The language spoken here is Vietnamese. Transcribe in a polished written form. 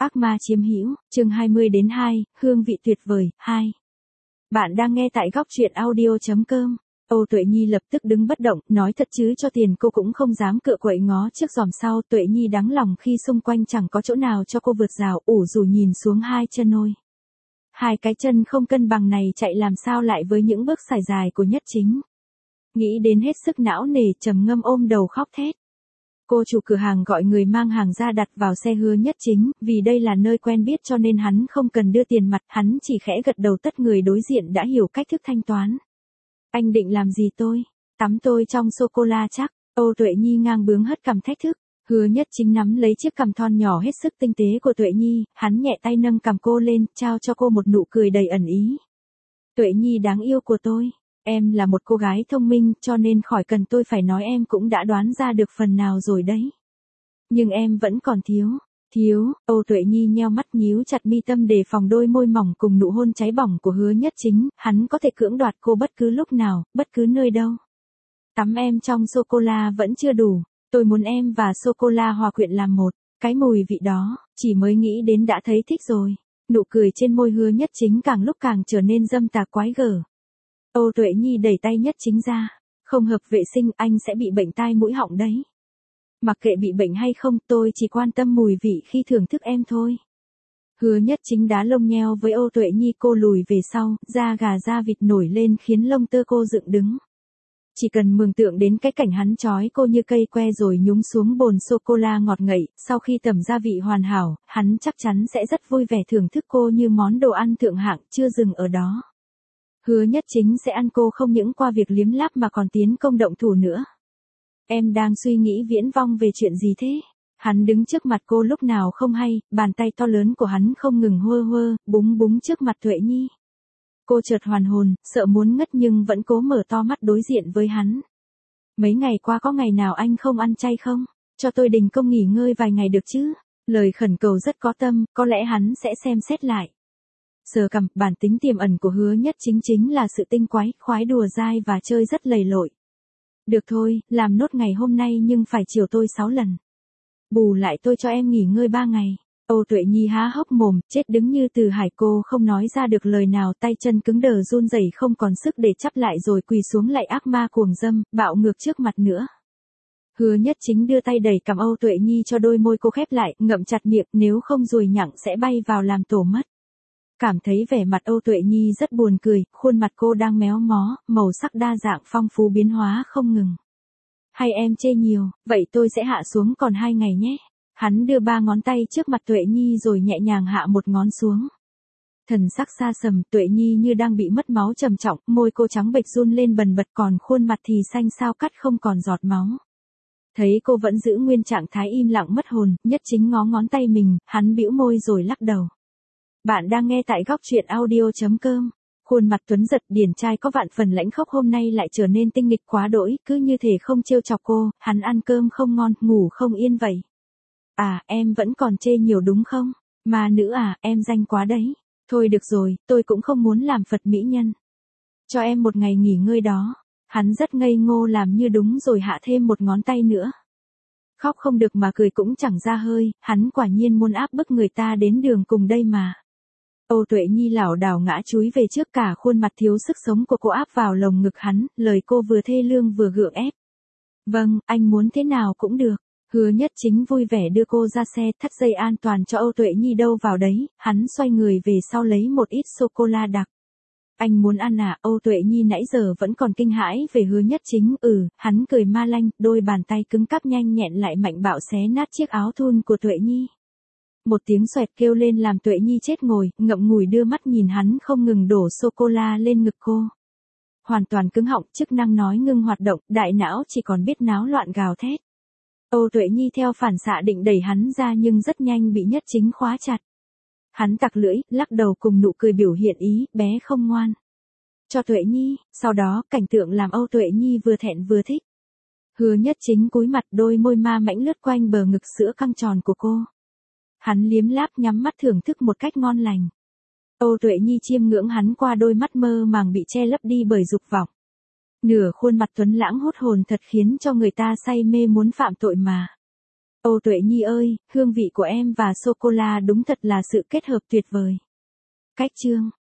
Ác ma chiếm hữu, chương 20-2, hương vị tuyệt vời, 2. Bạn đang nghe tại góc truyện audio.com. Âu Tuệ Nhi lập tức đứng bất động, nói thật chứ cho tiền cô cũng không dám cựa quậy ngó trước giòm sau. Tuệ Nhi đáng lòng khi xung quanh chẳng có chỗ nào cho cô vượt rào, ủ rủ nhìn xuống hai chân ôi. Hai cái chân không cân bằng này chạy làm sao lại với những bước sải dài của Nhất Chính. Nghĩ đến hết sức não nề, trầm ngâm ôm đầu khóc thét. Cô chủ cửa hàng gọi người mang hàng ra đặt vào xe Hứa Nhất Chính, vì đây là nơi quen biết cho nên hắn không cần đưa tiền mặt, hắn chỉ khẽ gật đầu tất người đối diện đã hiểu cách thức thanh toán. Anh định làm gì tôi? Tắm tôi trong sô-cô-la chắc. Âu Tuệ Nhi ngang bướng hất cằm thách thức. Hứa Nhất Chính nắm lấy chiếc cằm thon nhỏ hết sức tinh tế của Tuệ Nhi, hắn nhẹ tay nâng cằm cô lên, trao cho cô một nụ cười đầy ẩn ý. Tuệ Nhi đáng yêu của tôi. Em là một cô gái thông minh cho nên khỏi cần tôi phải nói em cũng đã đoán ra được phần nào rồi đấy. Nhưng em vẫn còn thiếu. Âu Tuệ Nhi nheo mắt nhíu chặt mi tâm đề phòng đôi môi mỏng cùng nụ hôn cháy bỏng của Hứa Nhất Chính, hắn có thể cưỡng đoạt cô bất cứ lúc nào, bất cứ nơi đâu. Tắm em trong sô-cô-la vẫn chưa đủ, tôi muốn em và sô-cô-la hòa quyện làm một, cái mùi vị đó, chỉ mới nghĩ đến đã thấy thích rồi. Nụ cười trên môi Hứa Nhất Chính càng lúc càng trở nên dâm tà quái gở. Âu Tuệ Nhi đẩy tay Nhất Chính ra, không hợp vệ sinh anh sẽ bị bệnh tai mũi họng đấy. Mặc kệ bị bệnh hay không, tôi chỉ quan tâm mùi vị khi thưởng thức em thôi. Hứa Nhất Chính đá lông nheo với Âu Tuệ Nhi, cô lùi về sau, da gà da vịt nổi lên khiến lông tơ cô dựng đứng. Chỉ cần mường tượng đến cái cảnh hắn trói cô như cây que rồi nhúng xuống bồn sô-cô-la ngọt ngậy, sau khi tẩm gia vị hoàn hảo, hắn chắc chắn sẽ rất vui vẻ thưởng thức cô như món đồ ăn thượng hạng, chưa dừng ở đó. Hứa Nhất Chính sẽ ăn cô không những qua việc liếm láp mà còn tiến công động thủ nữa. Em đang suy nghĩ viễn vông về chuyện gì thế? Hắn đứng trước mặt cô lúc nào không hay, bàn tay to lớn của hắn không ngừng búng búng trước mặt Tuệ Nhi. Cô chợt hoàn hồn, sợ muốn ngất nhưng vẫn cố mở to mắt đối diện với hắn. Mấy ngày qua có ngày nào anh không ăn chay không? Cho tôi đình công nghỉ ngơi vài ngày được chứ? Lời khẩn cầu rất có tâm, có lẽ hắn sẽ xem xét lại. Sờ cằm, bản tính tiềm ẩn của Hứa Nhất Chính chính là sự tinh quái, khoái đùa dai và chơi rất lầy lội. Được thôi, làm nốt ngày hôm nay nhưng phải chiều tôi 6 lần. Bù lại tôi cho em nghỉ ngơi 3 ngày. Âu Tuệ Nhi há hốc mồm, chết đứng như từ hải, cô không nói ra được lời nào, tay chân cứng đờ run rẩy không còn sức để chắp lại rồi quỳ xuống lạy ác ma cuồng dâm, bạo ngược trước mặt nữa. Hứa Nhất Chính đưa tay đẩy cằm Âu Tuệ Nhi cho đôi môi cô khép lại, ngậm chặt miệng, nếu không ruồi nhặng sẽ bay vào làm tổ mất. Cảm thấy vẻ mặt Âu Tuệ Nhi rất buồn cười, khuôn mặt cô đang méo mó, màu sắc đa dạng phong phú biến hóa không ngừng. Hay em chê nhiều, vậy tôi sẽ hạ xuống còn 2 ngày nhé. Hắn đưa 3 ngón tay trước mặt Tuệ Nhi rồi nhẹ nhàng hạ một ngón xuống. Thần sắc xa sầm, Tuệ Nhi như đang bị mất máu trầm trọng, môi cô trắng bệch run lên bần bật còn khuôn mặt thì xanh xao cắt không còn giọt máu. Thấy cô vẫn giữ nguyên trạng thái im lặng mất hồn, Nhất Chính ngó ngón tay mình, hắn bĩu môi rồi lắc đầu. Bạn đang nghe tại góc truyện audio.com. Khuôn mặt tuấn giật điển trai có vạn phần lãnh khốc hôm nay lại trở nên tinh nghịch quá đỗi, cứ như thể không trêu chọc cô, hắn ăn cơm không ngon, ngủ không yên vậy. À, em vẫn còn chê nhiều đúng không? Ma nữ à, em danh quá đấy. Thôi được rồi, tôi cũng không muốn làm Phật mỹ nhân. Cho em một ngày nghỉ ngơi đó. Hắn rất ngây ngô làm như đúng rồi hạ thêm một ngón tay nữa. Khóc không được mà cười cũng chẳng ra hơi, hắn quả nhiên muốn áp bức người ta đến đường cùng đây mà. Âu Tuệ Nhi lảo đảo ngã chúi về trước, cả khuôn mặt thiếu sức sống của cô áp vào lồng ngực hắn, lời cô vừa thê lương vừa gượng ép. Vâng, anh muốn thế nào cũng được. Hứa Nhất Chính vui vẻ đưa cô ra xe, thắt dây an toàn cho Âu Tuệ Nhi đâu vào đấy, hắn xoay người về sau lấy một ít sô-cô-la đặc. Anh muốn ăn à? Âu Tuệ Nhi nãy giờ vẫn còn kinh hãi về Hứa Nhất Chính, hắn cười ma lanh, đôi bàn tay cứng cáp nhanh nhẹn lại mạnh bạo xé nát chiếc áo thun của Tuệ Nhi. Một tiếng xoẹt kêu lên làm Tuệ Nhi chết ngồi, ngậm ngùi đưa mắt nhìn hắn không ngừng đổ sô-cô-la lên ngực cô. Hoàn toàn cứng họng, chức năng nói ngưng hoạt động, đại não chỉ còn biết náo loạn gào thét. Âu Tuệ Nhi theo phản xạ định đẩy hắn ra nhưng rất nhanh bị Nhất Chính khóa chặt. Hắn tặc lưỡi, lắc đầu cùng nụ cười biểu hiện ý, bé không ngoan. Cho Tuệ Nhi, sau đó cảnh tượng làm Âu Tuệ Nhi vừa thẹn vừa thích. Hứa Nhất Chính cúi mặt, đôi môi ma mãnh lướt quanh bờ ngực sữa căng tròn của cô. Hắn liếm láp nhắm mắt thưởng thức một cách ngon lành. Âu Tuệ Nhi chiêm ngưỡng hắn qua đôi mắt mơ màng bị che lấp đi bởi dục vọng. Nửa khuôn mặt tuấn lãng hút hồn thật khiến cho người ta say mê muốn phạm tội mà. Ô Tuệ Nhi ơi, hương vị của em và sô-cô-la đúng thật là sự kết hợp tuyệt vời. Cách chương